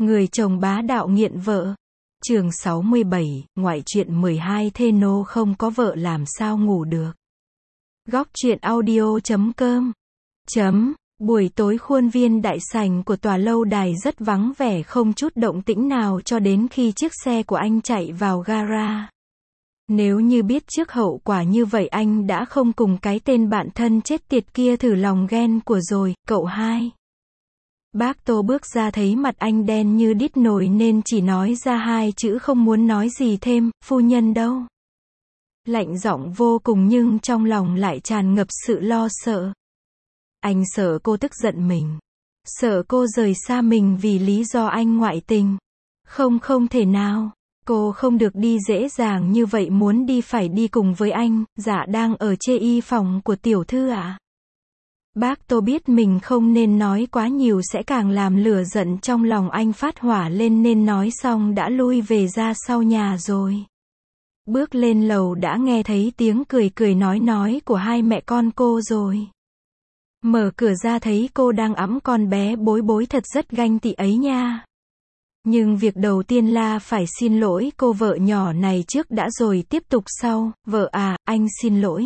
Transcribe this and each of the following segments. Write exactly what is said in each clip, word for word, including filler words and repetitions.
Người chồng bá đạo nghiện vợ. Chương sáu mươi bảy, ngoại truyện mười hai thê nô không có vợ làm sao ngủ được. Góc truyện audio chấm com. Chấm. Buổi tối khuôn viên đại sảnh của tòa lâu đài rất vắng vẻ, không chút động tĩnh nào cho đến khi chiếc xe của anh chạy vào gara. Nếu như biết trước hậu quả như vậy anh đã không cùng cái tên bạn thân chết tiệt kia thử lòng ghen của rồi, cậu hai. Bác Tô bước ra thấy mặt anh đen như đít nồi nên chỉ nói ra hai chữ, không muốn nói gì thêm. Phu nhân đâu? Lạnh giọng vô cùng nhưng trong lòng lại tràn ngập sự lo sợ. Anh sợ cô tức giận mình. Sợ cô rời xa mình vì lý do anh ngoại tình. Không không thể nào. Cô không được đi dễ dàng như vậy, muốn đi phải đi cùng với anh. Dạ đang ở chê y phòng của tiểu thư ạ. À? Bác Tô biết mình không nên nói quá nhiều sẽ càng làm lửa giận trong lòng anh phát hỏa lên nên nói xong đã lui về ra sau nhà rồi. Bước lên lầu đã nghe thấy tiếng cười cười nói nói của hai mẹ con cô rồi. Mở cửa ra thấy cô đang ẵm con bé Bối Bối, thật rất ganh tị ấy nha. Nhưng việc đầu tiên là phải xin lỗi cô vợ nhỏ này trước đã rồi tiếp tục sau. Vợ à, anh xin lỗi.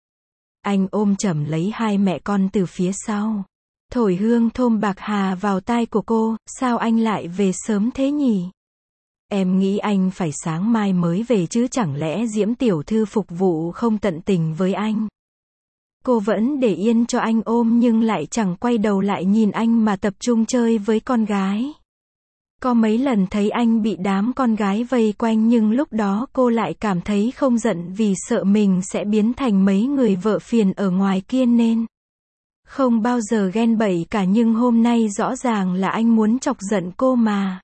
Anh ôm chầm lấy hai mẹ con từ phía sau. Thổi hương thơm bạc hà vào tai của cô. Sao anh lại về sớm thế nhỉ? Em nghĩ anh phải sáng mai mới về chứ, chẳng lẽ Diễm tiểu thư phục vụ không tận tình với anh? Cô vẫn để yên cho anh ôm nhưng lại chẳng quay đầu lại nhìn anh mà tập trung chơi với con gái. Có mấy lần thấy anh bị đám con gái vây quanh nhưng lúc đó cô lại cảm thấy không giận vì sợ mình sẽ biến thành mấy người vợ phiền ở ngoài kia nên không bao giờ ghen bậy cả, nhưng hôm nay rõ ràng là anh muốn chọc giận cô mà.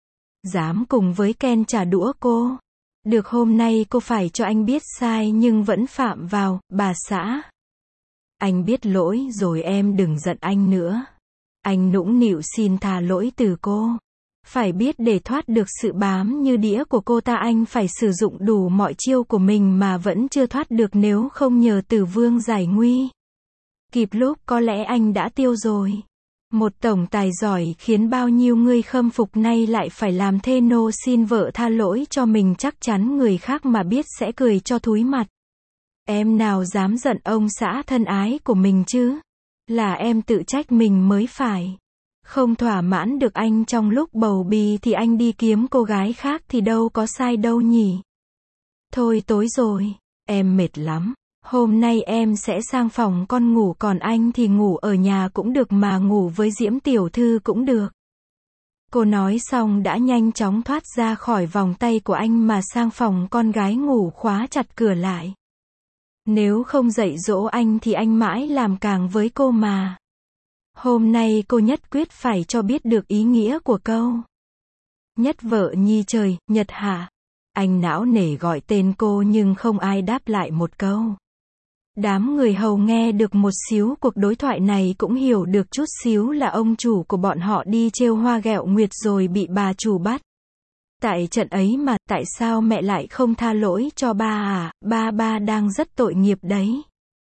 Dám cùng với Ken trả đũa cô. Được, hôm nay cô phải cho anh biết sai nhưng vẫn phạm vào. Bà xã. Anh biết lỗi rồi, em đừng giận anh nữa. Anh nũng nịu xin tha lỗi từ cô. Phải biết để thoát được sự bám như đĩa của cô ta anh phải sử dụng đủ mọi chiêu của mình mà vẫn chưa thoát được, nếu không nhờ Tử Vương giải nguy kịp lúc có lẽ anh đã tiêu rồi. Một tổng tài giỏi khiến bao nhiêu người khâm phục nay lại phải làm thê nô xin vợ tha lỗi cho mình, chắc chắn người khác mà biết sẽ cười cho thúi mặt. Em nào dám giận ông xã thân ái của mình chứ? Là em tự trách mình mới phải. Không thỏa mãn được anh trong lúc bầu bì thì anh đi kiếm cô gái khác thì đâu có sai đâu nhỉ? Thôi tối rồi, em mệt lắm. Hôm nay em sẽ sang phòng con ngủ, còn anh thì ngủ ở nhà cũng được mà, ngủ với Diễm tiểu thư cũng được. Cô nói xong đã nhanh chóng thoát ra khỏi vòng tay của anh mà sang phòng con gái ngủ, khóa chặt cửa lại. Nếu không dạy dỗ anh thì anh mãi làm càng với cô mà. Hôm nay cô nhất quyết phải cho biết được ý nghĩa của câu nhất vợ nhi trời, nhật hạ. Anh não nề gọi tên cô nhưng không ai đáp lại một câu. Đám người hầu nghe được một xíu cuộc đối thoại này cũng hiểu được chút xíu là ông chủ của bọn họ đi trêu hoa ghẹo nguyệt rồi bị bà chủ bắt. Tại trận ấy mà, tại sao mẹ lại không tha lỗi cho ba à? Ba ba đang rất tội nghiệp đấy.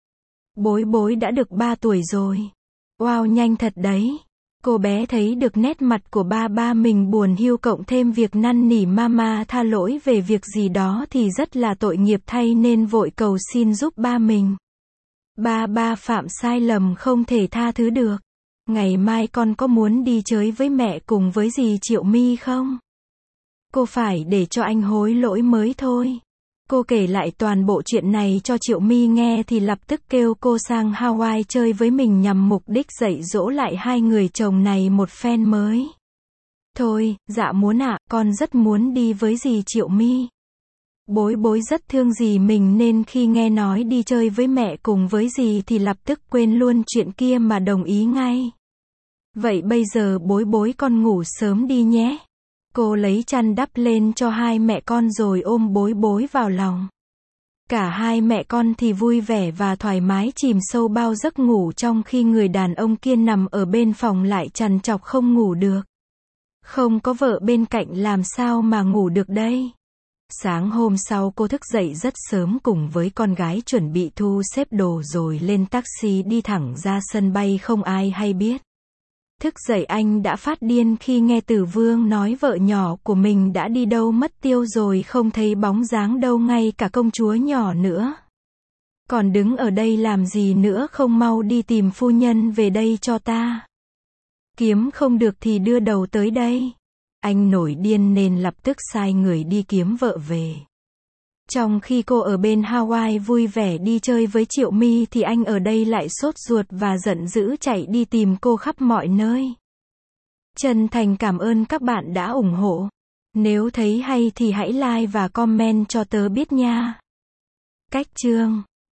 Bối Bối đã được ba tuổi rồi. Wow, nhanh thật đấy. Cô bé thấy được nét mặt của ba ba mình buồn hiu, cộng thêm việc năn nỉ mama tha lỗi về việc gì đó thì rất là tội nghiệp thay nên vội cầu xin giúp ba mình. Ba ba phạm sai lầm không thể tha thứ được. Ngày mai con có muốn đi chơi với mẹ cùng với dì Triệu My không? Cô phải để cho anh hối lỗi mới thôi. Cô kể lại toàn bộ chuyện này cho Triệu My nghe thì lập tức kêu cô sang Hawaii chơi với mình nhằm mục đích dạy dỗ lại hai người chồng này một phen mới. Thôi, dạ muốn ạ, à, con rất muốn đi với dì Triệu My. Bối Bối rất thương dì mình nên khi nghe nói đi chơi với mẹ cùng với dì thì lập tức quên luôn chuyện kia mà đồng ý ngay. Vậy bây giờ Bối Bối con ngủ sớm đi nhé. Cô lấy chăn đắp lên cho hai mẹ con rồi ôm Bối Bối vào lòng. Cả hai mẹ con thì vui vẻ và thoải mái chìm sâu bao giấc ngủ, trong khi người đàn ông kia nằm ở bên phòng lại trằn trọc không ngủ được. Không có vợ bên cạnh làm sao mà ngủ được đây? Sáng hôm sau cô thức dậy rất sớm cùng với con gái chuẩn bị thu xếp đồ rồi lên taxi đi thẳng ra sân bay không ai hay biết. Thức dậy anh đã phát điên khi nghe Tử Vương nói vợ nhỏ của mình đã đi đâu mất tiêu rồi, không thấy bóng dáng đâu, ngay cả công chúa nhỏ nữa. Còn đứng ở đây làm gì nữa, không mau đi tìm phu nhân về đây cho ta. Kiếm không được thì đưa đầu tới đây. Anh nổi điên nên lập tức sai người đi kiếm vợ về. Trong khi cô ở bên Hawaii vui vẻ đi chơi với Triệu My thì anh ở đây lại sốt ruột và giận dữ chạy đi tìm cô khắp mọi nơi. Chân thành cảm ơn các bạn đã ủng hộ. Nếu thấy hay thì hãy like và comment cho tớ biết nha. Cách chương